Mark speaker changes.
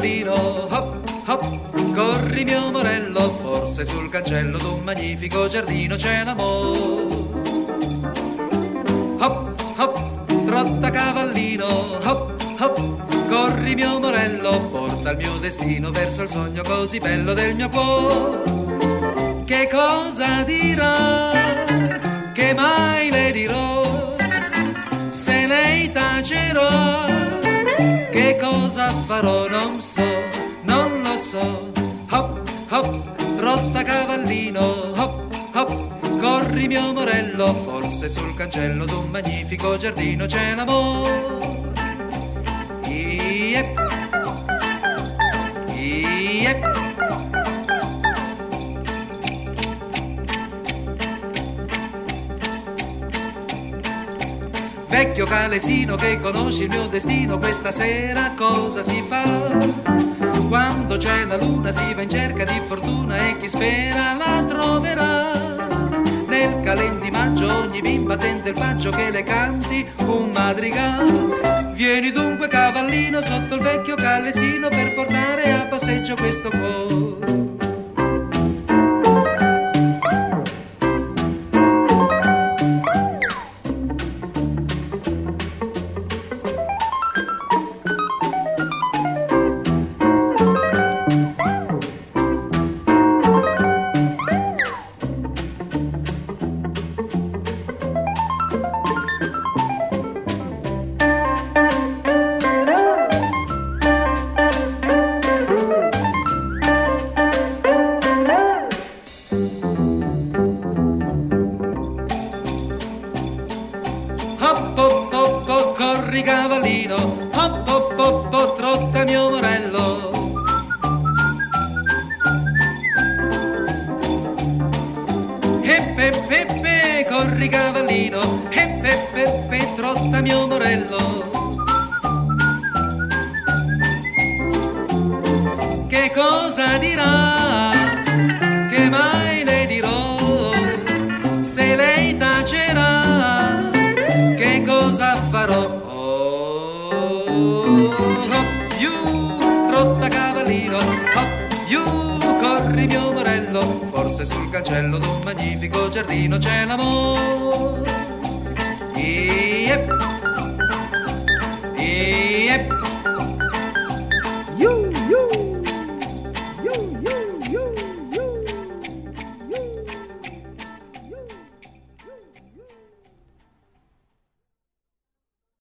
Speaker 1: cavallino, hop, hop, corri mio morello, forse sul cancello d'un magnifico giardino c'è l'amore. Hop, hop, trotta cavallino, hop, hop, corri mio morello, porta il mio destino verso il sogno così bello del mio cuore. Che cosa dirà, che mai le dirò, se lei tacerà, che cosa farò non so, non lo so. Hop, hop, trotta cavallino, hop, hop, corri mio morello, forse sul cancello d'un magnifico giardino c'è l'amore. Iep, iep. Vecchio calesino che conosci il mio destino, questa sera cosa si fa? Quando c'è la luna si va in cerca di fortuna e chi spera la troverà. Nel calen di maggio ogni bimba tende il bacio che le canti un madrigal. Vieni dunque cavallino sotto il vecchio calesino per portare a passeggio questo cuore. Hop, hop, hop, hop, corri cavallino, hop, hop, hop, hop, trotta mio morello. Eppe, peppe, corri cavallino, eppe, peppe, trotta mio morello. Che cosa dirà, che mai le dirò, se lei tacerà, che cosa farò? Oh, hop, you, trotta cavallino, hop, you, corri mio morello, forse sul cancello d'un magnifico giardino c'è l'amore. Iep, iep.